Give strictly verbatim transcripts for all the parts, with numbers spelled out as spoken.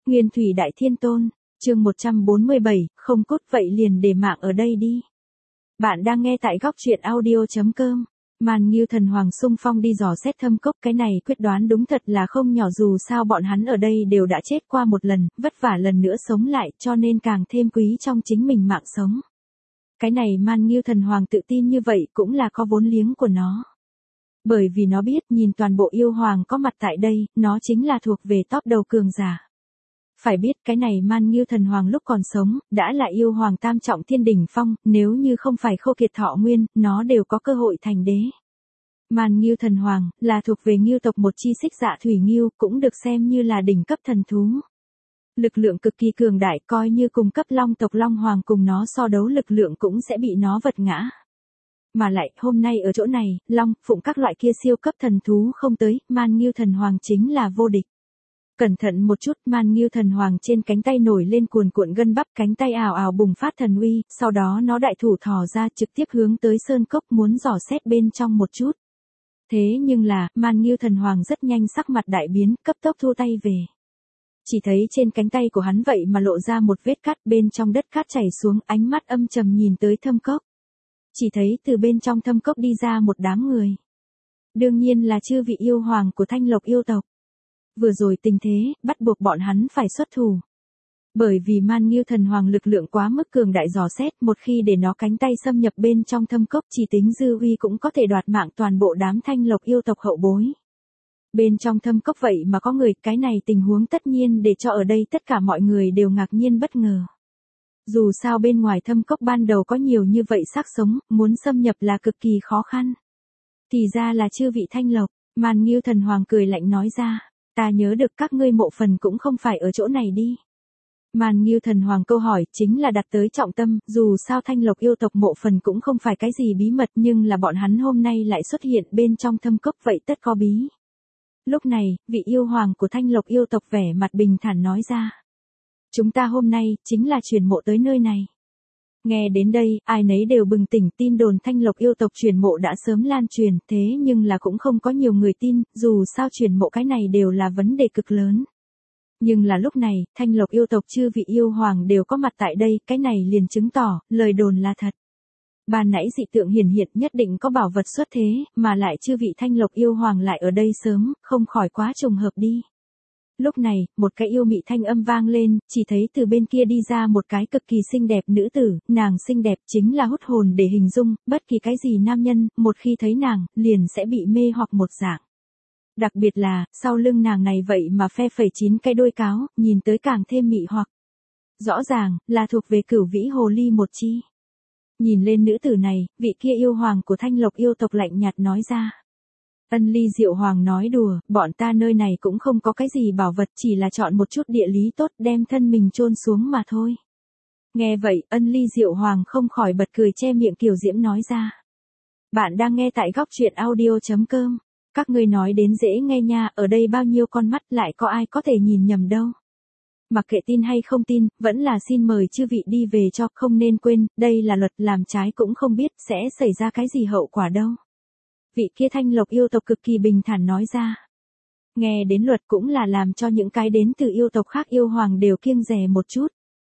Nguyên Thủy Đại Thiên Tôn, chương một trăm bốn mươi bảy, không cốt vậy liền để mạng ở đây đi. Bạn đang nghe tại góc truyện audio chấm com. Man Ngưu Thần Hoàng xung phong đi dò xét thâm cốc, cái này quyết đoán đúng thật là không nhỏ, dù sao bọn hắn ở đây đều đã chết qua một lần, vất vả lần nữa sống lại, cho nên càng thêm quý trong chính mình mạng sống. Cái này Man Ngưu Thần Hoàng tự tin như vậy cũng là có vốn liếng của nó. Bởi vì nó biết nhìn toàn bộ yêu hoàng có mặt tại đây, nó chính là thuộc về top đầu cường giả. Phải biết cái này Man Ngưu Thần Hoàng lúc còn sống, đã là yêu hoàng tam trọng thiên đỉnh phong, nếu như không phải khô kiệt thọ nguyên, nó đều có cơ hội thành đế. Man Ngưu Thần Hoàng, là thuộc về Ngưu tộc một chi xích dạ thủy ngưu, cũng được xem như là đỉnh cấp thần thú. Lực lượng cực kỳ cường đại, coi như cùng cấp long tộc Long Hoàng cùng nó so đấu lực lượng cũng sẽ bị nó vật ngã. Mà lại, hôm nay ở chỗ này, Long, Phụng các loại kia siêu cấp thần thú không tới, Man Ngưu Thần Hoàng chính là vô địch. Cẩn thận một chút, Man Ngưu Thần Hoàng trên cánh tay nổi lên cuồn cuộn gân bắp, cánh tay ào ào bùng phát thần uy, sau đó nó đại thủ thò ra trực tiếp hướng tới sơn cốc muốn dò xét bên trong một chút. Thế nhưng là, Man Ngưu Thần Hoàng rất nhanh sắc mặt đại biến, cấp tốc thu tay về. Chỉ thấy trên cánh tay của hắn vậy mà lộ ra một vết cắt, bên trong đất cát chảy xuống, ánh mắt âm trầm nhìn tới thâm cốc. Chỉ thấy từ bên trong thâm cốc đi ra một đám người. Đương nhiên là chư vị yêu hoàng của Thanh Lộc yêu tộc. Vừa rồi tình thế, bắt buộc bọn hắn phải xuất thủ. Bởi vì Man Ngưu Thần Hoàng lực lượng quá mức cường đại, dò xét, một khi để nó cánh tay xâm nhập bên trong thâm cốc, chỉ tính dư uy cũng có thể đoạt mạng toàn bộ đám Thanh Lộc yêu tộc hậu bối. Bên trong thâm cốc vậy mà có người, cái này tình huống tất nhiên để cho ở đây tất cả mọi người đều ngạc nhiên bất ngờ. Dù sao bên ngoài thâm cốc ban đầu có nhiều như vậy xác sống, muốn xâm nhập là cực kỳ khó khăn. Thì ra là chư vị Thanh Lộc, Man Ngưu Thần Hoàng cười lạnh nói ra, ta nhớ được các ngươi mộ phần cũng không phải ở chỗ này đi. Man Ngưu Thần Hoàng câu hỏi chính là đặt tới trọng tâm, dù sao Thanh Lộc yêu tộc mộ phần cũng không phải cái gì bí mật, nhưng là bọn hắn hôm nay lại xuất hiện bên trong thâm cốc vậy tất có bí. Lúc này, vị yêu hoàng của Thanh Lộc yêu tộc vẻ mặt bình thản nói ra. Chúng ta hôm nay, chính là chuyển mộ tới nơi này. Nghe đến đây, ai nấy đều bừng tỉnh, tin đồn Thanh Lộc yêu tộc chuyển mộ đã sớm lan truyền, thế nhưng là cũng không có nhiều người tin, dù sao chuyển mộ cái này đều là vấn đề cực lớn. Nhưng là lúc này, Thanh Lộc yêu tộc chư vị yêu hoàng đều có mặt tại đây, cái này liền chứng tỏ, lời đồn là thật. Ban nãy dị tượng hiển hiện nhất định có bảo vật xuất thế, mà lại chư vị Thanh Lộc yêu hoàng lại ở đây sớm, không khỏi quá trùng hợp đi. Lúc này, một cái yêu mị thanh âm vang lên, chỉ thấy từ bên kia đi ra một cái cực kỳ xinh đẹp nữ tử, nàng xinh đẹp chính là hút hồn để hình dung, bất kỳ cái gì nam nhân, một khi thấy nàng, liền sẽ bị mê hoặc một dạng. Đặc biệt là, sau lưng nàng này vậy mà phe phẩy chín cái đuôi cáo, nhìn tới càng thêm mị hoặc. Rõ ràng, là thuộc về cửu vĩ hồ ly một chi. Nhìn lên nữ tử này, vị kia yêu hoàng của Thanh Lộc yêu tộc lạnh nhạt nói ra. Ân Ly Diệu Hoàng nói đùa, bọn ta nơi này cũng không có cái gì bảo vật, chỉ là chọn một chút địa lý tốt đem thân mình chôn xuống mà thôi. Nghe vậy, Ân Ly Diệu Hoàng không khỏi bật cười che miệng kiều diễm nói ra. Bạn đang nghe tại góc truyện audio chấm com. Các ngươi nói đến dễ nghe nha, ở đây bao nhiêu con mắt lại có ai có thể nhìn nhầm đâu. Mặc kệ tin hay không tin, vẫn là xin mời chư vị đi về cho, không nên quên, đây là luật, làm trái cũng không biết sẽ xảy ra cái gì hậu quả đâu. Vị kia Thanh Lộc yêu tộc cực kỳ bình thản nói ra. Nghe đến luật cũng là làm cho những cái đến từ yêu tộc khác yêu hoàng đều kiêng dè một chút.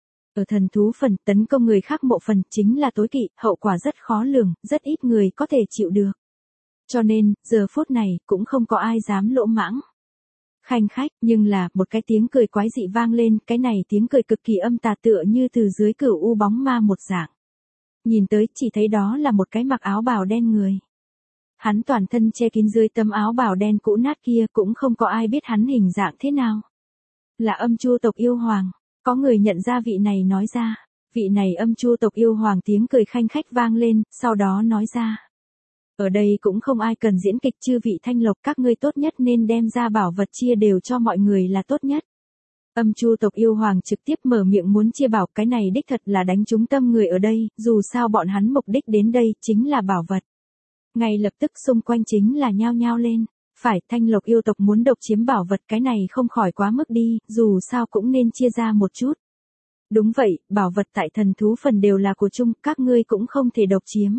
Ở thần thú phần, tấn công người khác mộ phần chính là tối kỵ, hậu quả rất khó lường, rất ít người có thể chịu được. Cho nên, giờ phút này, cũng không có ai dám lỗ mãng. Khanh khách, nhưng là, một cái tiếng cười quái dị vang lên, cái này tiếng cười cực kỳ âm tà tựa như từ dưới cửu u bóng ma một dạng. Nhìn tới, chỉ thấy đó là một cái mặc áo bào đen người. Hắn toàn thân che kín dưới tấm áo bào đen cũ nát kia, cũng không có ai biết hắn hình dạng thế nào. Là Âm Chu tộc yêu hoàng, có người nhận ra vị này nói ra. Vị này Âm Chu tộc yêu hoàng tiếng cười khanh khách vang lên, sau đó nói ra. Ở đây cũng không ai cần diễn kịch, chư vị Thanh Lộc, các ngươi tốt nhất nên đem ra bảo vật chia đều cho mọi người là tốt nhất. Âm Chu tộc yêu hoàng trực tiếp mở miệng muốn chia bảo, cái này đích thật là đánh trúng tâm người ở đây, dù sao bọn hắn mục đích đến đây chính là bảo vật. Ngay lập tức xung quanh chính là nhao nhao lên, phải, Thanh Lộc yêu tộc muốn độc chiếm bảo vật, cái này không khỏi quá mức đi, dù sao cũng nên chia ra một chút. Đúng vậy, bảo vật tại thần thú phần đều là của chung, các ngươi cũng không thể độc chiếm.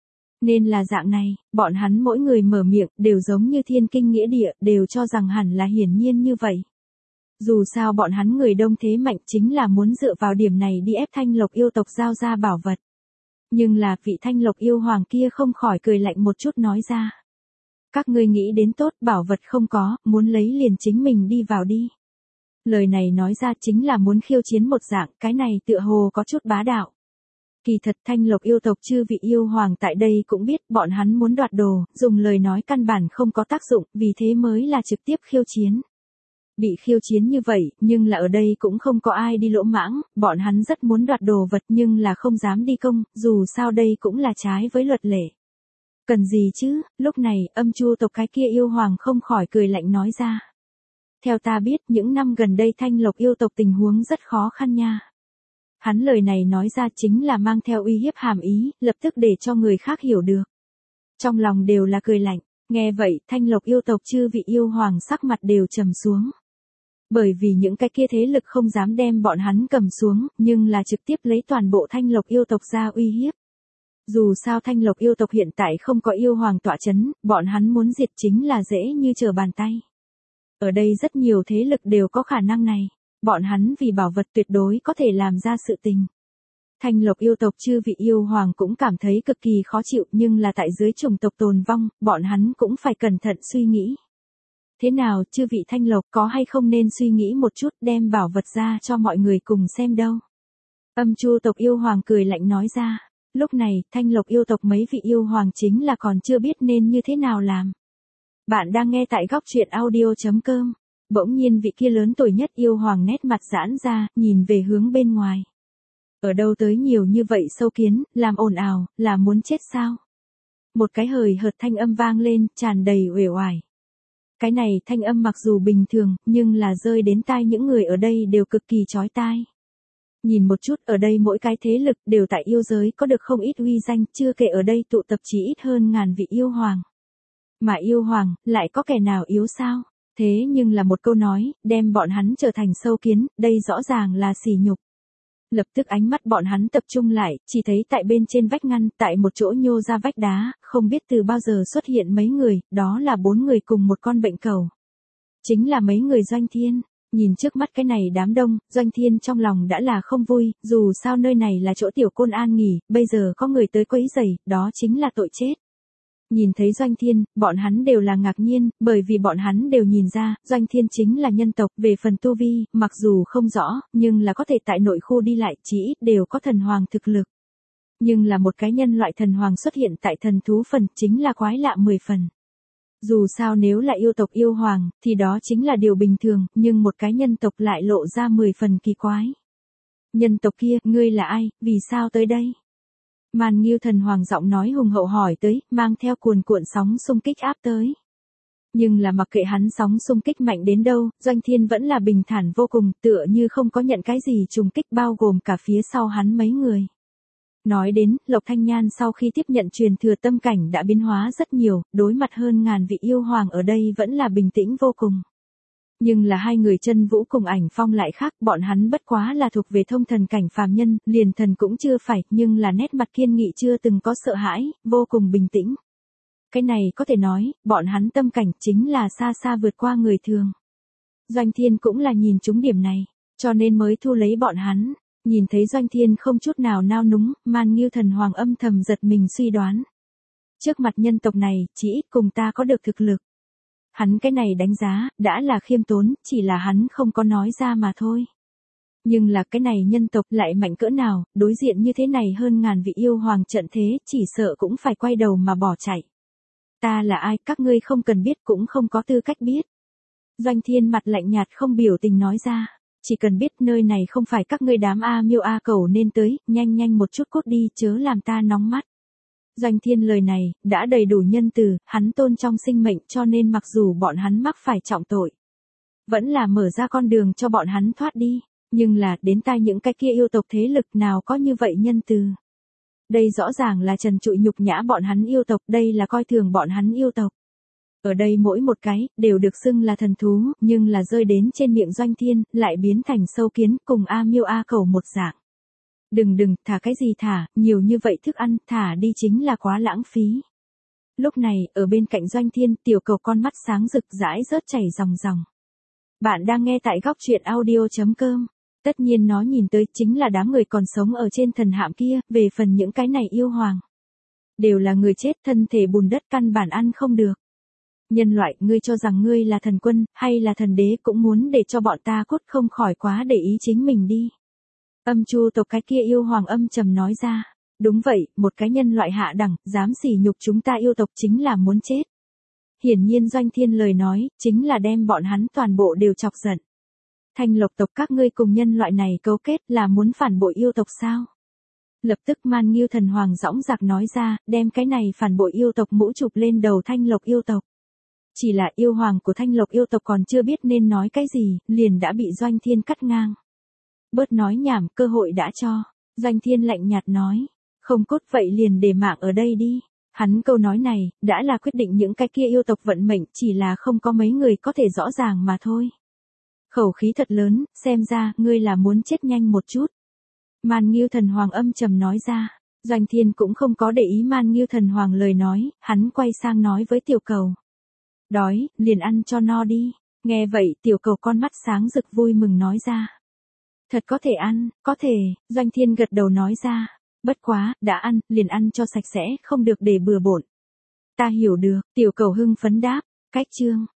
Nên là dạng này, bọn hắn mỗi người mở miệng, đều giống như thiên kinh nghĩa địa, đều cho rằng hẳn là hiển nhiên như vậy. Dù sao bọn hắn người đông thế mạnh chính là muốn dựa vào điểm này đi ép Thanh Lộc yêu tộc giao ra bảo vật. Nhưng là vị Thanh Lộc yêu hoàng kia không khỏi cười lạnh một chút nói ra. Các ngươi nghĩ đến tốt, bảo vật không có, muốn lấy liền chính mình đi vào đi. Lời này nói ra chính là muốn khiêu chiến một dạng, cái này tựa hồ có chút bá đạo. Kỳ thật Thanh Lộc yêu tộc chư vị yêu hoàng tại đây cũng biết bọn hắn muốn đoạt đồ, dùng lời nói căn bản không có tác dụng, vì thế mới là trực tiếp khiêu chiến. Bị khiêu chiến như vậy, nhưng là ở đây cũng không có ai đi lỗ mãng, bọn hắn rất muốn đoạt đồ vật nhưng là không dám đi công, dù sao đây cũng là trái với luật lệ. Cần gì chứ, lúc này Âm Chu tộc cái kia yêu hoàng không khỏi cười lạnh nói ra. Theo ta biết những năm gần đây Thanh Lộc yêu tộc tình huống rất khó khăn nha. Hắn lời này nói ra chính là mang theo uy hiếp hàm ý, lập tức để cho người khác hiểu được. Trong lòng đều là cười lạnh, nghe vậy Thanh Lộc yêu tộc chư vị yêu hoàng sắc mặt đều trầm xuống. Bởi vì những cái kia thế lực không dám đem bọn hắn cầm xuống, nhưng là trực tiếp lấy toàn bộ Thanh Lộc yêu tộc ra uy hiếp. Dù sao Thanh Lộc yêu tộc hiện tại không có yêu hoàng tọa chấn, bọn hắn muốn diệt chính là dễ như trở bàn tay. Ở đây rất nhiều thế lực đều có khả năng này, bọn hắn vì bảo vật tuyệt đối có thể làm ra sự tình. Thanh Lộc yêu tộc chư vị yêu hoàng cũng cảm thấy cực kỳ khó chịu nhưng là tại dưới chủng tộc tồn vong, bọn hắn cũng phải cẩn thận suy nghĩ. Thế nào chư vị Thanh Lộc có hay không nên suy nghĩ một chút đem bảo vật ra cho mọi người cùng xem đâu. Âm Chu tộc yêu hoàng cười lạnh nói ra. Lúc này, Thanh Lộc yêu tộc mấy vị yêu hoàng chính là còn chưa biết nên như thế nào làm. Bạn đang nghe tại góc truyện audio chấm com. Bỗng nhiên vị kia lớn tuổi nhất yêu hoàng nét mặt giãn ra, nhìn về hướng bên ngoài. Ở đâu tới nhiều như vậy sâu kiến, làm ồn ào, là muốn chết sao? Một cái hời hợt thanh âm vang lên, tràn đầy uể oải. Cái này thanh âm mặc dù bình thường, nhưng là rơi đến tai những người ở đây đều cực kỳ chói tai. Nhìn một chút ở đây mỗi cái thế lực đều tại yêu giới có được không ít uy danh, chưa kể ở đây tụ tập chỉ ít hơn ngàn vị yêu hoàng. Mà yêu hoàng, lại có kẻ nào yếu sao? Thế nhưng là một câu nói, đem bọn hắn trở thành sâu kiến, đây rõ ràng là sỉ nhục. Lập tức ánh mắt bọn hắn tập trung lại, chỉ thấy tại bên trên vách ngăn, tại một chỗ nhô ra vách đá, không biết từ bao giờ xuất hiện mấy người, đó là bốn người cùng một con bệnh cẩu. Chính là mấy người Doanh Thiên. Nhìn trước mắt cái này đám đông, Doanh Thiên trong lòng đã là không vui, dù sao nơi này là chỗ tiểu côn an nghỉ, bây giờ có người tới quấy rầy, đó chính là tội chết. Nhìn thấy Doanh Thiên, bọn hắn đều là ngạc nhiên, bởi vì bọn hắn đều nhìn ra, Doanh Thiên chính là nhân tộc, về phần tu vi, mặc dù không rõ, nhưng là có thể tại nội khu đi lại, chỉ ít đều có thần hoàng thực lực. Nhưng là một cái nhân loại thần hoàng xuất hiện tại thần thú phần, chính là quái lạ mười phần. Dù sao nếu là yêu tộc yêu hoàng, thì đó chính là điều bình thường, nhưng một cái nhân tộc lại lộ ra mười phần kỳ quái. Nhân tộc kia, ngươi là ai, vì sao tới đây? Man Nghiêu thần hoàng giọng nói hùng hậu hỏi tới, mang theo cuồn cuộn sóng xung kích áp tới. Nhưng là mặc kệ hắn sóng xung kích mạnh đến đâu, Doanh Thiên vẫn là bình thản vô cùng, tựa như không có nhận cái gì trùng kích bao gồm cả phía sau hắn mấy người. Nói đến, Lộc Thanh Nhan sau khi tiếp nhận truyền thừa tâm cảnh đã biến hóa rất nhiều, đối mặt hơn ngàn vị yêu hoàng ở đây vẫn là bình tĩnh vô cùng. Nhưng là hai người Chân Vũ cùng Ảnh Phong lại khác, bọn hắn bất quá là thuộc về thông thần cảnh phàm nhân, liền thần cũng chưa phải, nhưng là nét mặt kiên nghị chưa từng có sợ hãi, vô cùng bình tĩnh. Cái này có thể nói, bọn hắn tâm cảnh chính là xa xa vượt qua người thường. Doanh Thiên cũng là nhìn trúng điểm này, cho nên mới thu lấy bọn hắn. Nhìn thấy Doanh Thiên không chút nào nao núng, Man Nghiêu thần hoàng âm thầm giật mình suy đoán. Trước mặt nhân tộc này, chỉ ít cùng ta có được thực lực. Hắn cái này đánh giá, đã là khiêm tốn, chỉ là hắn không có nói ra mà thôi. Nhưng là cái này nhân tộc lại mạnh cỡ nào, đối diện như thế này hơn ngàn vị yêu hoàng trận thế, chỉ sợ cũng phải quay đầu mà bỏ chạy. Ta là ai, các ngươi không cần biết cũng không có tư cách biết. Doanh Thiên mặt lạnh nhạt không biểu tình nói ra. Chỉ cần biết nơi này không phải các ngươi đám A Miêu A Cẩu nên tới, nhanh nhanh một chút cốt đi chớ làm ta nóng mắt. Doanh Thiên lời này, đã đầy đủ nhân từ, hắn tôn trong sinh mệnh cho nên mặc dù bọn hắn mắc phải trọng tội. Vẫn là mở ra con đường cho bọn hắn thoát đi, nhưng là đến tai những cái kia yêu tộc thế lực nào có như vậy nhân từ. Đây rõ ràng là trần trụi nhục nhã bọn hắn yêu tộc, đây là coi thường bọn hắn yêu tộc. Ở đây mỗi một cái, đều được xưng là thần thú, nhưng là rơi đến trên miệng Doanh Thiên, lại biến thành sâu kiến, cùng A Miêu A Cẩu một dạng. Đừng đừng, thả cái gì thả, nhiều như vậy thức ăn, thả đi chính là quá lãng phí. Lúc này, ở bên cạnh Doanh Thiên, tiểu cầu con mắt sáng rực rãi rớt chảy ròng ròng. Bạn đang nghe tại góc truyện audio chấm com. Tất nhiên nó nhìn tới chính là đám người còn sống ở trên thần hạm kia, về phần những cái này yêu hoàng. Đều là người chết, thân thể bùn đất, căn bản ăn không được. Nhân loại, ngươi cho rằng ngươi là thần quân, hay là thần đế cũng muốn để cho bọn ta cốt không khỏi quá để ý chính mình đi. Âm Chu tộc cái kia yêu hoàng âm trầm nói ra. Đúng vậy, một cái nhân loại hạ đẳng, dám sỉ nhục chúng ta yêu tộc chính là muốn chết. Hiển nhiên Doanh Thiên lời nói, chính là đem bọn hắn toàn bộ đều chọc giận. Thanh Lộc tộc các ngươi cùng nhân loại này cấu kết là muốn phản bội yêu tộc sao? Lập tức Man Ngưu Thần Hoàng dõng dạc nói ra, đem cái này phản bội yêu tộc mũ chụp lên đầu Thanh Lộc yêu tộc. Chỉ là yêu hoàng của Thanh Lộc yêu tộc còn chưa biết nên nói cái gì, liền đã bị Doanh Thiên cắt ngang. Bớt nói nhảm, cơ hội đã cho. Doanh Thiên lạnh nhạt nói, không cốt vậy liền để mạng ở đây đi. Hắn câu nói này, đã là quyết định những cái kia yêu tộc vận mệnh, chỉ là không có mấy người có thể rõ ràng mà thôi. Khẩu khí thật lớn, xem ra, ngươi là muốn chết nhanh một chút. Man Ngưu Thần Hoàng âm trầm nói ra. Doanh Thiên cũng không có để ý Man Ngưu Thần Hoàng lời nói, hắn quay sang nói với tiểu cầu. Đói, liền ăn cho no đi. Nghe vậy, tiểu cầu con mắt sáng rực vui mừng nói ra. Thật có thể ăn, có thể, Doanh Thiên gật đầu nói ra. Bất quá, đã ăn, liền ăn cho sạch sẽ, không được để bừa bộn. Ta hiểu được, tiểu cầu hưng phấn đáp, cách chương.